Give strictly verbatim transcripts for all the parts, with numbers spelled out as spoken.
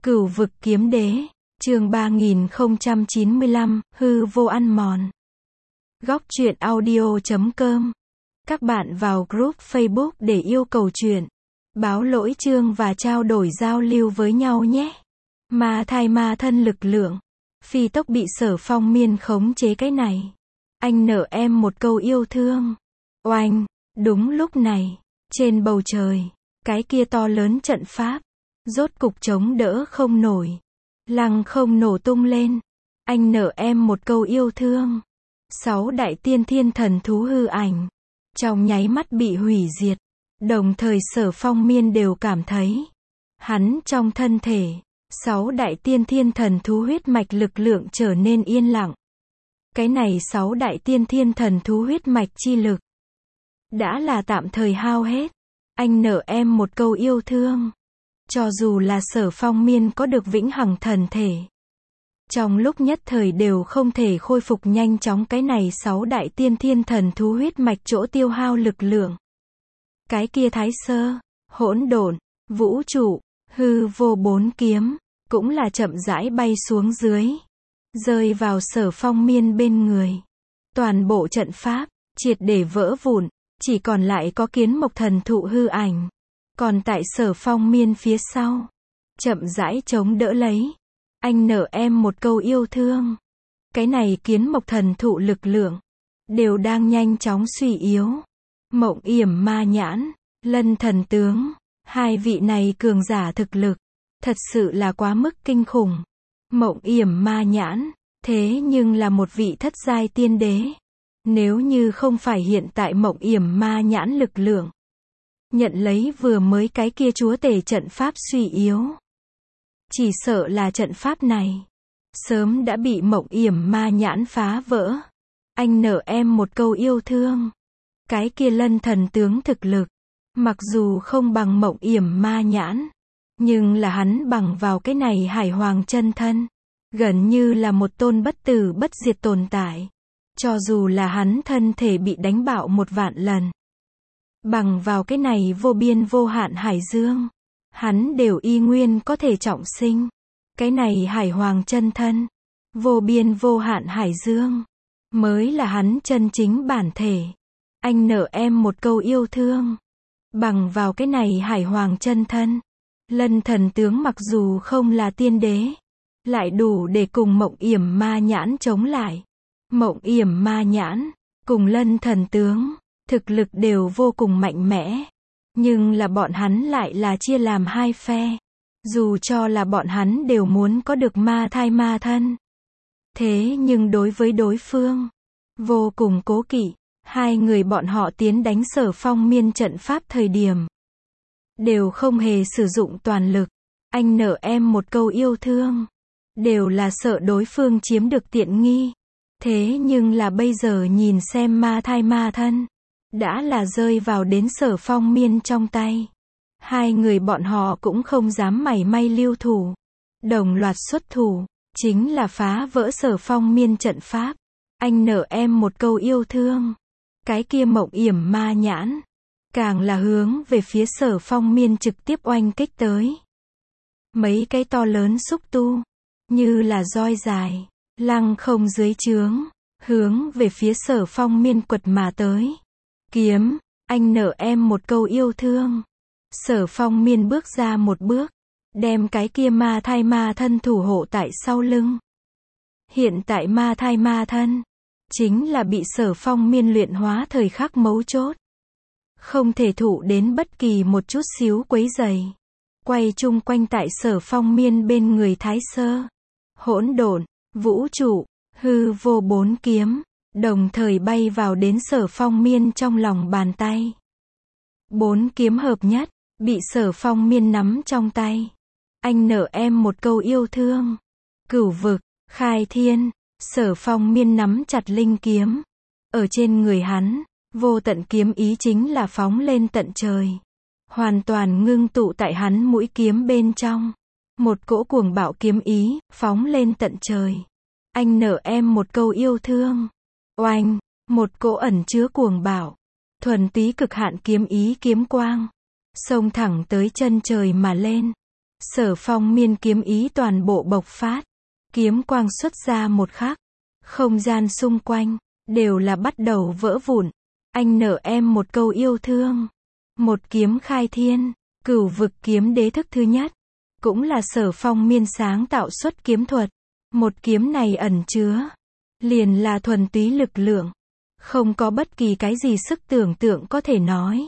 Cửu vực kiếm đế, chương ba nghìn không trăm chín mươi lăm, hư vô ăn mòn. Góc truyện audio chấm com. Các bạn vào group Facebook để yêu cầu truyện, báo lỗi chương và trao đổi giao lưu với nhau nhé. Ma thai ma thân lực lượng. Phi tốc bị Sở Phong miên khống chế cái này. Anh nợ em một câu yêu thương. Oanh, đúng lúc này, trên bầu trời, cái kia to lớn trận pháp, rốt cục chống đỡ không nổi. Lăng không nổ tung lên. Anh nợ em một câu yêu thương. Sáu đại tiên thiên thần thú hư ảnh, trong nháy mắt bị hủy diệt. Đồng thời Sở Phong miên đều cảm thấy, hắn trong thân thể, sáu đại tiên thiên thần thú huyết mạch lực lượng trở nên yên lặng. Cái này sáu đại tiên thiên thần thú huyết mạch chi lực, đã là tạm thời hao hết. Anh nợ em một câu yêu thương. Cho dù là Sở Phong miên có được vĩnh hằng thần thể, trong lúc nhất thời đều không thể khôi phục nhanh chóng cái này sáu đại tiên thiên thần thú huyết mạch chỗ tiêu hao lực lượng. Cái kia thái sơ, hỗn độn, vũ trụ, hư vô bốn kiếm, cũng là chậm rãi bay xuống dưới, rơi vào Sở Phong miên bên người. Toàn bộ trận pháp, triệt để vỡ vụn, chỉ còn lại có kiến mộc thần thụ hư ảnh. Còn tại Sở Phong miên phía sau, chậm rãi chống đỡ lấy. Anh nợ em một câu yêu thương. Cái này kiến mộc thần thụ lực lượng, đều đang nhanh chóng suy yếu. Mộng yểm ma nhãn, lân thần tướng, hai vị này cường giả thực lực, thật sự là quá mức kinh khủng. Mộng yểm ma nhãn, thế nhưng là một vị thất giai tiên đế. Nếu như không phải hiện tại mộng yểm ma nhãn lực lượng, nhận lấy vừa mới cái kia chúa tể trận pháp suy yếu, chỉ sợ là trận pháp này sớm đã bị mộng yểm ma nhãn phá vỡ. Anh nợ em một câu yêu thương. Cái kia lân thần tướng thực lực, mặc dù không bằng mộng yểm ma nhãn, nhưng là hắn bằng vào cái này hải hoàng chân thân, gần như là một tôn bất tử bất diệt tồn tại. Cho dù là hắn thân thể bị đánh bạo một vạn lần, bằng vào cái này vô biên vô hạn hải dương, hắn đều y nguyên có thể trọng sinh. Cái này hải hoàng chân thân, vô biên vô hạn hải dương, mới là hắn chân chính bản thể. Anh nợ em một câu yêu thương. Bằng vào cái này hải hoàng chân thân, lân thần tướng mặc dù không là tiên đế, lại đủ để cùng mộng yểm ma nhãn chống lại. Mộng yểm ma nhãn, cùng lân thần tướng, thực lực đều vô cùng mạnh mẽ. Nhưng là bọn hắn lại là chia làm hai phe. Dù cho là bọn hắn đều muốn có được ma thai ma thân, thế nhưng đối với đối phương, vô cùng cố kỵ. Hai người bọn họ tiến đánh Sở Phong miên trận pháp thời điểm, đều không hề sử dụng toàn lực. Anh nợ em một câu yêu thương, đều là sợ đối phương chiếm được tiện nghi. Thế nhưng là bây giờ nhìn xem ma thai ma thân, đã là rơi vào đến Sở Phong miên trong tay. Hai người bọn họ cũng không dám mảy may lưu thủ, đồng loạt xuất thủ, chính là phá vỡ Sở Phong miên trận pháp. Anh nợ em một câu yêu thương. Cái kia mộng yểm ma nhãn, càng là hướng về phía Sở Phong miên trực tiếp oanh kích tới. Mấy cái to lớn xúc tu, như là roi dài, lăng không dưới trướng, hướng về phía Sở Phong miên quật mà tới. Kiếm, anh nợ em một câu yêu thương. Sở Phong miên bước ra một bước, đem cái kia ma thai ma thân thủ hộ tại sau lưng. Hiện tại ma thai ma thân, chính là bị Sở Phong miên luyện hóa thời khắc mấu chốt, không thể thụ đến bất kỳ một chút xíu quấy rầy. Quay chung quanh tại Sở Phong miên bên người thái sơ, hỗn độn, vũ trụ, hư vô bốn kiếm, đồng thời bay vào đến Sở Phong miên trong lòng bàn tay. Bốn kiếm hợp nhất, bị Sở Phong miên nắm trong tay. Anh nợ em một câu yêu thương. Cửu vực, khai thiên, Sở Phong miên nắm chặt linh kiếm. Ở trên người hắn, vô tận kiếm ý chính là phóng lên tận trời, hoàn toàn ngưng tụ tại hắn mũi kiếm bên trong. Một cỗ cuồng bạo kiếm ý, phóng lên tận trời. Anh nợ em một câu yêu thương. Oanh, một cỗ ẩn chứa cuồng bạo, thuần túy cực hạn kiếm ý kiếm quang, xông thẳng tới chân trời mà lên. Sở Phong Miên kiếm ý toàn bộ bộc phát. Kiếm quang xuất ra một khắc. Không gian xung quanh, đều là bắt đầu vỡ vụn. Anh nợ em một câu yêu thương. Một kiếm khai thiên, cửu vực kiếm đế thức thứ nhất. Cũng là Sở Phong Miên sáng tạo xuất kiếm thuật. Một kiếm này ẩn chứa, liền là thuần túy lực lượng. Không có bất kỳ cái gì sức tưởng tượng có thể nói.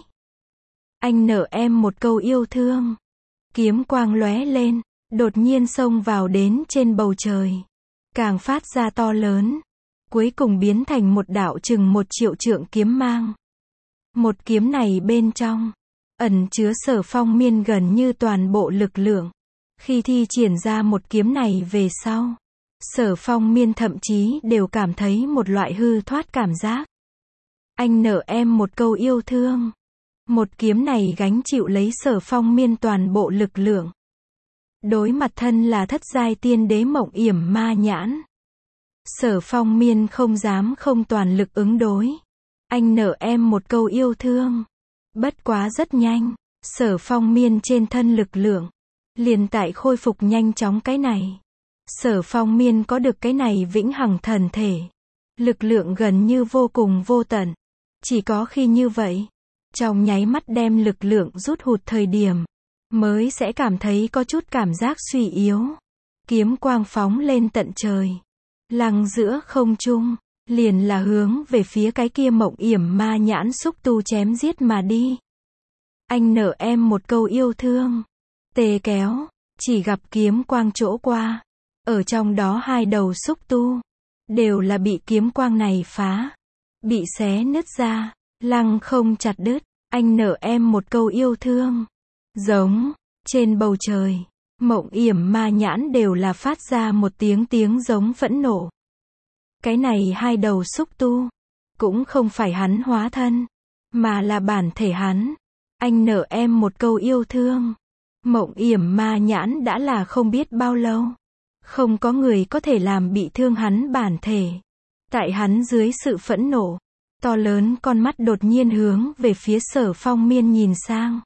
Anh nợ em một câu yêu thương. Kiếm quang lóe lên, đột nhiên xông vào đến trên bầu trời. Càng phát ra to lớn. Cuối cùng biến thành một đạo chừng một triệu trượng kiếm mang. Một kiếm này bên trong, ẩn chứa Sở Phong Miên gần như toàn bộ lực lượng. Khi thi triển ra một kiếm này về sau, Sở Phong Miên thậm chí đều cảm thấy một loại hư thoát cảm giác. Anh nợ em một câu yêu thương. Một kiếm này gánh chịu lấy Sở Phong Miên toàn bộ lực lượng. Đối mặt thân là thất giai tiên đế Mộng Yểm Ma Nhãn. Sở Phong Miên không dám không toàn lực ứng đối. Anh nợ em một câu yêu thương. Bất quá rất nhanh, Sở Phong Miên trên thân lực lượng liền tại khôi phục nhanh chóng cái này. Sở Phong Miên có được cái này vĩnh hằng thần thể. Lực lượng gần như vô cùng vô tận. Chỉ có khi như vậy, trong nháy mắt đem lực lượng rút hụt thời điểm, mới sẽ cảm thấy có chút cảm giác suy yếu. Kiếm quang phóng lên tận trời. Lăng giữa không trung, liền là hướng về phía cái kia Mộng Yểm Ma Nhãn xúc tu chém giết mà đi. Anh nợ em một câu yêu thương. Tề kéo, chỉ gặp kiếm quang chỗ qua. Ở trong đó hai đầu xúc tu, đều là bị kiếm quang này phá. Bị xé nứt ra, lăng không chặt đứt. Anh nợ em một câu yêu thương. Giống, trên bầu trời, Mộng Yểm Ma Nhãn đều là phát ra một tiếng tiếng giống phẫn nộ. Cái này hai đầu xúc tu, cũng không phải hắn hóa thân, mà là bản thể hắn. Anh nợ em một câu yêu thương. Mộng Yểm Ma Nhãn đã là không biết bao lâu. Không có người có thể làm bị thương hắn bản thể. Tại hắn dưới sự phẫn nộ, to lớn con mắt đột nhiên hướng về phía Sở Phong Miên nhìn sang.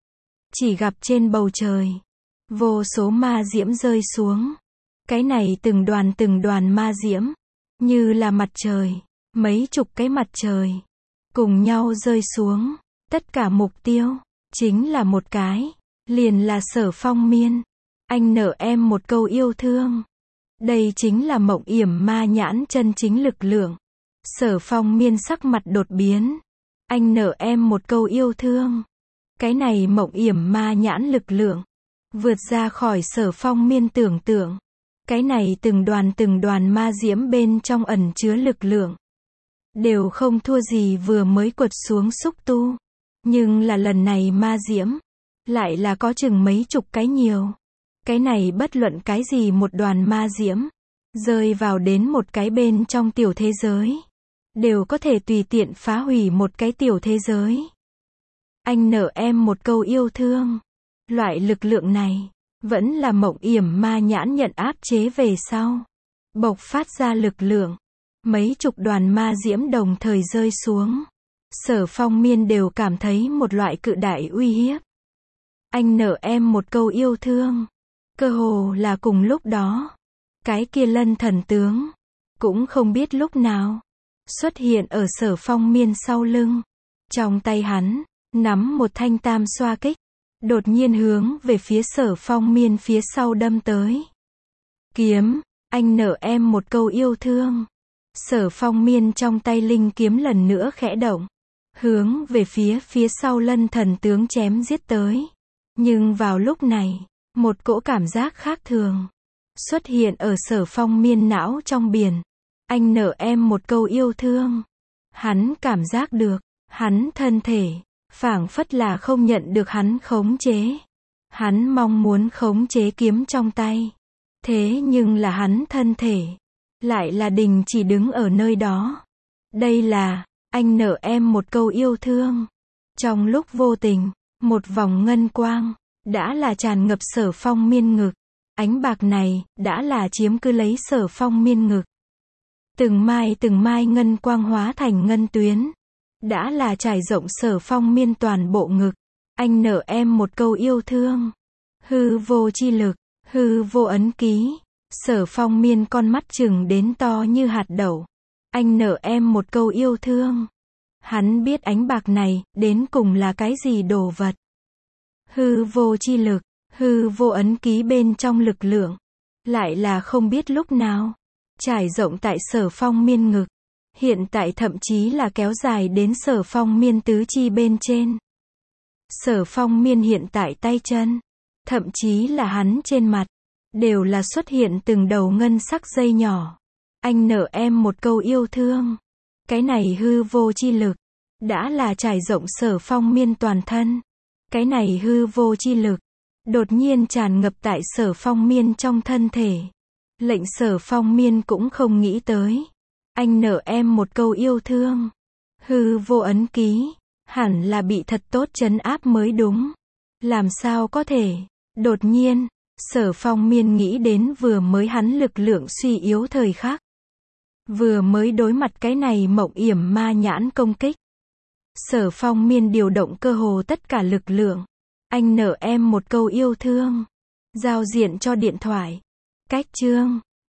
Chỉ gặp trên bầu trời, vô số ma diễm rơi xuống. Cái này từng đoàn từng đoàn ma diễm, như là mặt trời, mấy chục cái mặt trời, cùng nhau rơi xuống. Tất cả mục tiêu, chính là một cái, liền là Sở Phong Miên. Anh nợ em một câu yêu thương. Đây chính là Mộng Yểm Ma Nhãn chân chính lực lượng. Sở Phong Miên sắc mặt đột biến. Anh nợ em một câu yêu thương. Cái này Mộng Yểm Ma Nhãn lực lượng, vượt ra khỏi Sở Phong Miên tưởng tượng. Cái này từng đoàn từng đoàn ma diễm bên trong ẩn chứa lực lượng, đều không thua gì vừa mới quật xuống xúc tu. Nhưng là lần này ma diễm, lại là có chừng mấy chục cái nhiều. Cái này bất luận cái gì một đoàn ma diễm, rơi vào đến một cái bên trong tiểu thế giới, đều có thể tùy tiện phá hủy một cái tiểu thế giới. Anh nợ em một câu yêu thương. Loại lực lượng này, vẫn là Mộng Yểm Ma Nhãn nhận áp chế về sau. Bộc phát ra lực lượng. Mấy chục đoàn ma diễm đồng thời rơi xuống. Sở Phong Miên đều cảm thấy một loại cự đại uy hiếp. Anh nợ em một câu yêu thương. Cơ hồ là cùng lúc đó, cái kia Lân Thần Tướng, cũng không biết lúc nào, xuất hiện ở Sở Phong Miên sau lưng. Trong tay hắn, nắm một thanh tam xoa kích, đột nhiên hướng về phía Sở Phong Miên phía sau đâm tới. Kiếm, anh nợ em một câu yêu thương. Sở Phong Miên trong tay linh kiếm lần nữa khẽ động, hướng về phía phía sau Lân Thần Tướng chém giết tới. Nhưng vào lúc này, một cỗ cảm giác khác thường xuất hiện ở Sở Phong Miên não trong biển. Anh nợ em một câu yêu thương. Hắn cảm giác được, hắn thân thể, phảng phất là không nhận được hắn khống chế. Hắn mong muốn khống chế kiếm trong tay. Thế nhưng là hắn thân thể, lại là đình chỉ đứng ở nơi đó. Đây là, anh nợ em một câu yêu thương. Trong lúc vô tình, một vòng ngân quang, đã là tràn ngập Sở Phong Miên ngực. Ánh bạc này, đã là chiếm cứ lấy Sở Phong Miên ngực. Từng mai từng mai ngân quang hóa thành ngân tuyến, đã là trải rộng Sở Phong Miên toàn bộ ngực. Anh nợ em một câu yêu thương. hư vô chi lực, hư vô ấn ký. Sở Phong Miên con mắt chừng đến to như hạt đậu. Anh nợ em một câu yêu thương. Hắn biết ánh bạc này, đến cùng là cái gì đồ vật. Hư vô chi lực, hư vô ấn ký bên trong lực lượng. Lại là không biết lúc nào. Trải rộng tại Sở Phong Miên ngực. Hiện tại thậm chí là kéo dài đến Sở Phong Miên tứ chi bên trên. Sở Phong Miên hiện tại tay chân. Thậm chí là hắn trên mặt. Đều là xuất hiện từng đầu ngân sắc dây nhỏ. Anh nợ em một câu yêu thương. Cái này hư vô chi lực. Đã là trải rộng Sở Phong Miên toàn thân. Cái này hư vô chi lực. Đột nhiên tràn ngập tại Sở Phong Miên trong thân thể. Lệnh Sở Phong Miên cũng không nghĩ tới. Anh nợ em một câu yêu thương. Hư vô ấn ký. Hẳn là bị thật tốt trấn áp mới đúng. Làm sao có thể. Đột nhiên. Sở Phong Miên nghĩ đến vừa mới hắn lực lượng suy yếu thời khắc. Vừa mới đối mặt cái này mộng yểm ma nhãn công kích. Sở Phong Miên điều động cơ hồ tất cả lực lượng. Anh nợ em một câu yêu thương. Giao diện cho điện thoại. Cách chương.